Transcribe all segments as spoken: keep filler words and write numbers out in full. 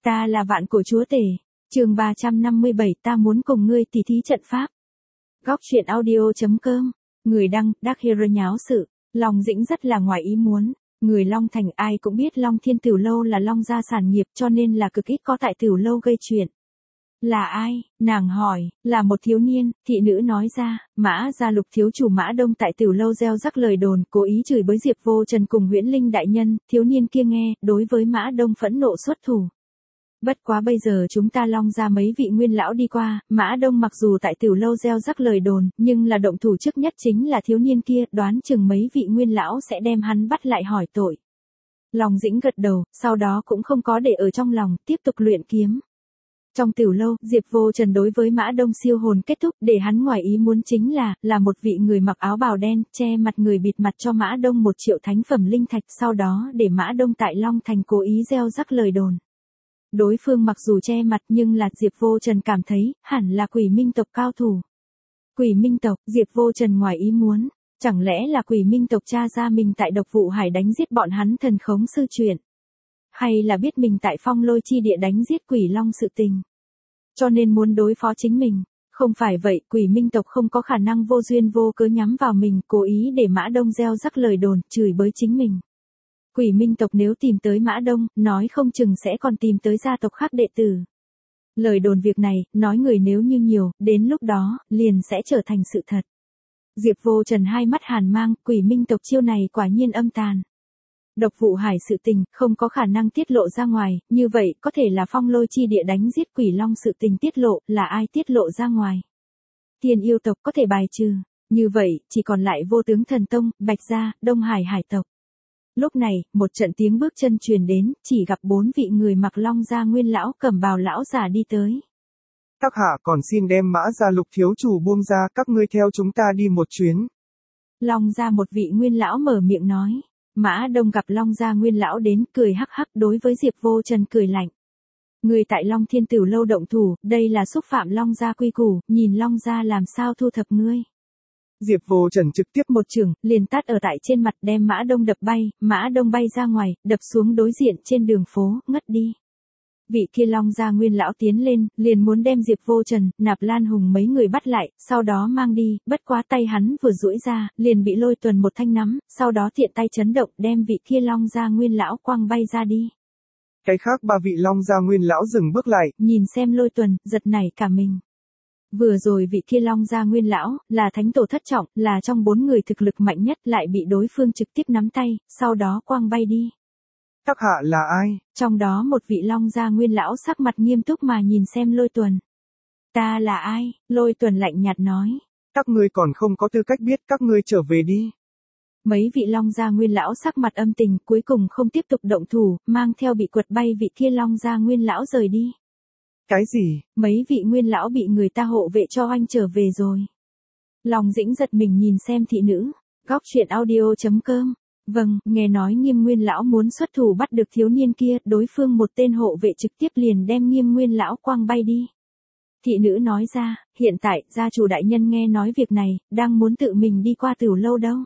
Ta là vạn cổ chúa tể. Chương ba trăm năm mươi bảy, ta muốn cùng ngươi tỉ thí trận pháp. Góc truyện audio chấm com. Người đăng, Dark Hero nháo sự. Long Dĩnh rất là ngoài ý muốn. Người Long Thành ai cũng biết Long Thiên Tửu Lâu là Long gia sản nghiệp, cho nên là cực ít có tại Tửu Lâu gây chuyện. Là ai? Nàng hỏi. Là một thiếu niên. Thị nữ nói ra. Mã gia Lục thiếu chủ Mã Đông tại Tửu Lâu gieo rắc lời đồn, cố ý chửi bới Diệp Vô Trần cùng Huyễn Linh đại nhân. Thiếu niên kia nghe, đối với Mã Đông phẫn nộ xuất thủ. Bất quá bây giờ chúng ta Long ra mấy vị nguyên lão đi qua, Mã Đông mặc dù tại Tửu Lâu gieo rắc lời đồn, nhưng là động thủ trước nhất chính là thiếu niên kia, đoán chừng mấy vị nguyên lão sẽ đem hắn bắt lại hỏi tội. Long Dĩnh gật đầu, sau đó cũng không có để ở trong lòng, tiếp tục luyện kiếm. Trong Tửu Lâu, Diệp Vô Trần đối với Mã Đông siêu hồn kết thúc, để hắn ngoài ý muốn chính là, là một vị người mặc áo bào đen, che mặt người bịt mặt cho Mã Đông một triệu thánh phẩm linh thạch, sau đó để Mã Đông tại Long Thành cố ý gieo rắc lời đồn. Đối phương mặc dù che mặt nhưng là Diệp Vô Trần cảm thấy, hẳn là Quỷ Minh tộc cao thủ. Quỷ Minh tộc, Diệp Vô Trần ngoài ý muốn, chẳng lẽ là Quỷ Minh tộc cha ra mình tại Độc Vụ Hải đánh giết bọn hắn thần khống sư chuyện? Hay là biết mình tại Phong Lôi chi địa đánh giết Quỷ Long sự tình? Cho nên muốn đối phó chính mình. Không phải vậy, Quỷ Minh tộc không có khả năng vô duyên vô cớ nhắm vào mình, cố ý để Mã Đông gieo rắc lời đồn, chửi bới chính mình. Quỷ Minh tộc nếu tìm tới Mã Đông, nói không chừng sẽ còn tìm tới gia tộc khác đệ tử. Lời đồn việc này, nói người nếu như nhiều, đến lúc đó, liền sẽ trở thành sự thật. Diệp Vô Trần hai mắt hàn mang, Quỷ Minh tộc chiêu này quả nhiên âm tàn. Độc Vụ Hải sự tình, không có khả năng tiết lộ ra ngoài, như vậy, có thể là Phong Lôi chi địa đánh giết Quỷ Long sự tình tiết lộ, là ai tiết lộ ra ngoài. Thiên yêu tộc có thể bài trừ, như vậy, chỉ còn lại Vô Tướng Thần Tông, Bạch Gia, Đông Hải Hải tộc. Lúc này, một trận tiếng bước chân truyền đến, chỉ gặp bốn vị người mặc Long gia nguyên lão cầm bào lão giả đi tới. Các hạ còn xin đem Mã gia Lục thiếu chủ buông ra, các ngươi theo chúng ta đi một chuyến. Long gia một vị nguyên lão mở miệng nói. Mã Đông gặp Long gia nguyên lão đến, cười hắc hắc đối với Diệp Vô Trần cười lạnh. Người tại Long Thiên Tửu Lâu động thủ, đây là xúc phạm Long gia quy củ, nhìn Long gia làm sao thu thập ngươi. Diệp Vô Trần trực tiếp một chưởng, liền tát ở tại trên mặt đem Mã Đông đập bay, Mã Đông bay ra ngoài, đập xuống đối diện trên đường phố, ngất đi. Vị kia Long gia nguyên lão tiến lên, liền muốn đem Diệp Vô Trần, Nạp Lan Hùng mấy người bắt lại, sau đó mang đi, bất quá tay hắn vừa duỗi ra, liền bị Lôi Tuần một thanh nắm, sau đó tiện tay chấn động đem vị kia Long gia nguyên lão quăng bay ra đi. Cái khác ba vị Long gia nguyên lão dừng bước lại, nhìn xem Lôi Tuần, giật nảy cả mình. Vừa rồi vị kia Long gia nguyên lão, là thánh tổ thất trọng, là trong bốn người thực lực mạnh nhất lại bị đối phương trực tiếp nắm tay, sau đó quăng bay đi. Các hạ là ai? Trong đó một vị Long gia nguyên lão sắc mặt nghiêm túc mà nhìn xem Lôi Tuần. Ta là ai? Lôi Tuần lạnh nhạt nói. Các ngươi còn không có tư cách biết, các ngươi trở về đi. Mấy vị Long gia nguyên lão sắc mặt âm tình, cuối cùng không tiếp tục động thủ, mang theo bị quật bay vị kia Long gia nguyên lão rời đi. Cái gì? Mấy vị nguyên lão bị người ta hộ vệ cho oanh trở về rồi. Long Dĩnh giật mình nhìn xem thị nữ. Góc truyện audio chấm com. Vâng, nghe nói Nghiêm Nguyên lão muốn xuất thủ bắt được thiếu niên kia, đối phương một tên hộ vệ trực tiếp liền đem Nghiêm Nguyên lão quăng bay đi. Thị nữ nói ra, hiện tại, gia chủ đại nhân nghe nói việc này, đang muốn tự mình đi qua Tửu Lâu đâu.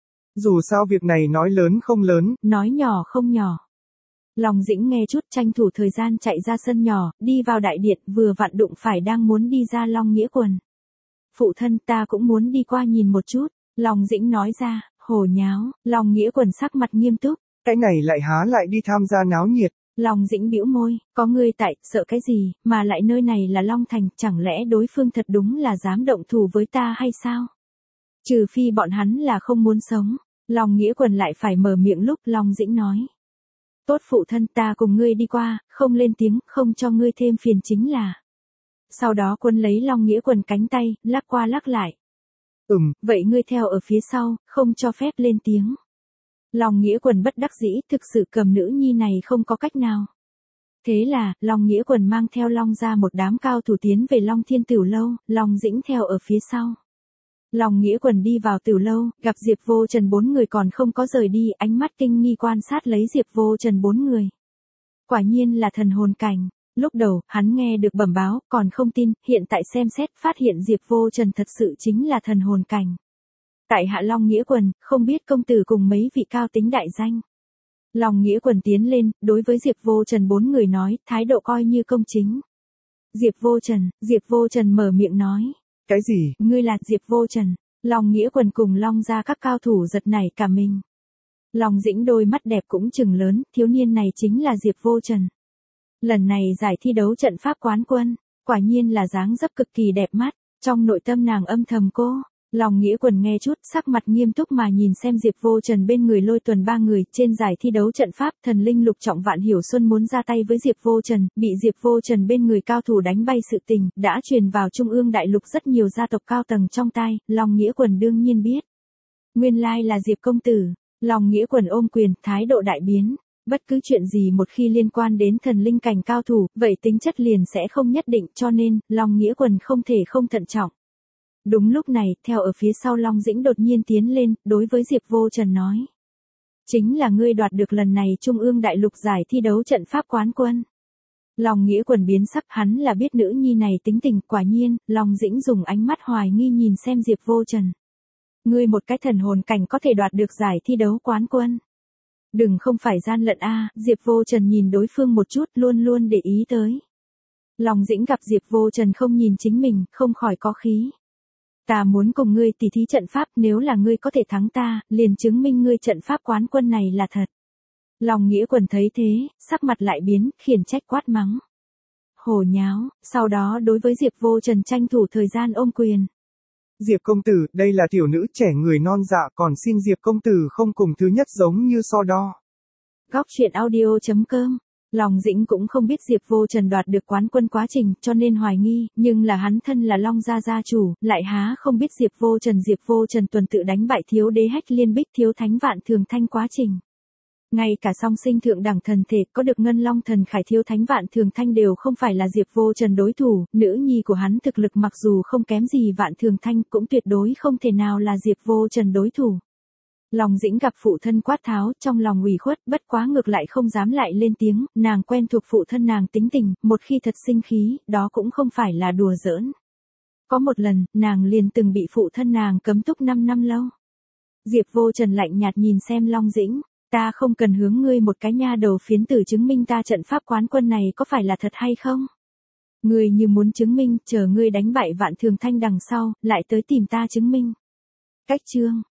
Dù sao việc này nói lớn không lớn, nói nhỏ không nhỏ. Long Dĩnh nghe chút tranh thủ thời gian chạy ra sân nhỏ, đi vào đại điện, vừa vặn đụng phải đang muốn đi ra Long Nghĩa Quần. Phụ thân ta cũng muốn đi qua nhìn một chút, Long Dĩnh nói ra, hồ nháo, Long Nghĩa Quần sắc mặt nghiêm túc. Cái này lại há lại đi tham gia náo nhiệt. Long Dĩnh bĩu môi, có ngươi tại, sợ cái gì, mà lại nơi này là Long Thành, chẳng lẽ đối phương thật đúng là dám động thủ với ta hay sao? Trừ phi bọn hắn là không muốn sống, Long Nghĩa Quần lại phải mở miệng lúc Long Dĩnh nói. Tốt phụ thân ta cùng ngươi đi qua, không lên tiếng, không cho ngươi thêm phiền chính là. Sau đó quân lấy Long Nghĩa Quần cánh tay, lắc qua lắc lại. Ừm, vậy ngươi theo ở phía sau, không cho phép lên tiếng. Long Nghĩa Quần bất đắc dĩ, thực sự cầm nữ nhi này không có cách nào. Thế là, Long Nghĩa Quần mang theo Long ra một đám cao thủ tiến về Long Thiên Tửu Lâu, Long Dĩnh theo ở phía sau. Long Nghĩa Quần đi vào Tửu Lâu, gặp Diệp Vô Trần bốn người còn không có rời đi, ánh mắt kinh nghi quan sát lấy Diệp Vô Trần bốn người. Quả nhiên là thần hồn cảnh. Lúc đầu, hắn nghe được bẩm báo, còn không tin, hiện tại xem xét, phát hiện Diệp Vô Trần thật sự chính là thần hồn cảnh. Tại Hạ Long Nghĩa Quần, không biết công tử cùng mấy vị cao tính đại danh. Long Nghĩa Quần tiến lên, đối với Diệp Vô Trần bốn người nói, thái độ coi như công chính. Diệp Vô Trần, Diệp Vô Trần mở miệng nói. Cái gì? Ngươi là Diệp Vô Trần. Long Nghĩa Quần cùng Long ra các cao thủ giật nảy cả mình. Long Dĩnh đôi mắt đẹp cũng trừng lớn, thiếu niên này chính là Diệp Vô Trần. Lần này giải thi đấu trận pháp quán quân, quả nhiên là dáng dấp cực kỳ đẹp mắt, trong nội tâm nàng âm thầm cô. Long Nghĩa Quần nghe chút, sắc mặt nghiêm túc mà nhìn xem Diệp Vô Trần bên người Lôi Tuần ba người, trên giải thi đấu trận pháp, thần linh Lục Trọng Vạn Hiểu Xuân muốn ra tay với Diệp Vô Trần, bị Diệp Vô Trần bên người cao thủ đánh bay sự tình, đã truyền vào Trung ương đại lục rất nhiều gia tộc cao tầng trong tai, Long Nghĩa Quần đương nhiên biết. Nguyên lai là Diệp công tử. Long Nghĩa Quần ôm quyền, thái độ đại biến. Bất cứ chuyện gì một khi liên quan đến thần linh cảnh cao thủ, vậy tính chất liền sẽ không nhất định, cho nên, Long Nghĩa Quần không thể không thận trọng. Đúng lúc này, theo ở phía sau Long Dĩnh đột nhiên tiến lên, đối với Diệp Vô Trần nói. Chính là ngươi đoạt được lần này Trung ương đại lục giải thi đấu trận pháp quán quân. Long Nghĩa Quần biến sắc, hắn là biết nữ nhi này tính tình, quả nhiên, Long Dĩnh dùng ánh mắt hoài nghi nhìn xem Diệp Vô Trần. Ngươi một cái thần hồn cảnh có thể đoạt được giải thi đấu quán quân. Đừng không phải gian lận a. Diệp Vô Trần nhìn đối phương một chút, luôn luôn để ý tới. Long Dĩnh gặp Diệp Vô Trần không nhìn chính mình, không khỏi có khí. Ta muốn cùng ngươi tỉ thí trận pháp, nếu là ngươi có thể thắng ta, liền chứng minh ngươi trận pháp quán quân này là thật. Long Nghĩa Quần thấy thế, sắc mặt lại biến, khiển trách quát mắng. Hồ nháo, sau đó đối với Diệp Vô Trần tranh thủ thời gian ôm quyền. Diệp công tử, đây là tiểu nữ trẻ người non dạ, còn xin Diệp công tử không cùng thứ nhất giống như so đo. Góc truyện audio chấm com. Long Dĩnh cũng không biết Diệp Vô Trần đoạt được quán quân quá trình, cho nên hoài nghi, nhưng là hắn thân là Long gia gia chủ, lại há không biết Diệp Vô Trần Diệp Vô Trần tuần tự đánh bại thiếu đế Hách Liên Bích thiếu thánh Vạn Thường Thanh quá trình. Ngay cả song sinh thượng đẳng thần thể có được ngân long thần khải thiếu thánh Vạn Thường Thanh đều không phải là Diệp Vô Trần đối thủ, nữ nhi của hắn thực lực mặc dù không kém gì Vạn Thường Thanh cũng tuyệt đối không thể nào là Diệp Vô Trần đối thủ. Long Dĩnh gặp phụ thân quát tháo, trong lòng ủy khuất, bất quá ngược lại không dám lại lên tiếng, nàng quen thuộc phụ thân nàng tính tình, một khi thật sinh khí, đó cũng không phải là đùa giỡn. Có một lần, nàng liền từng bị phụ thân nàng cấm túc năm năm lâu. Diệp Vô Trần lạnh nhạt nhìn xem Long Dĩnh, ta không cần hướng ngươi một cái nha đầu phiến tử chứng minh ta trận pháp quán quân này có phải là thật hay không. Ngươi như muốn chứng minh, chờ ngươi đánh bại Vạn Thường Thanh đằng sau, lại tới tìm ta chứng minh. Cách chương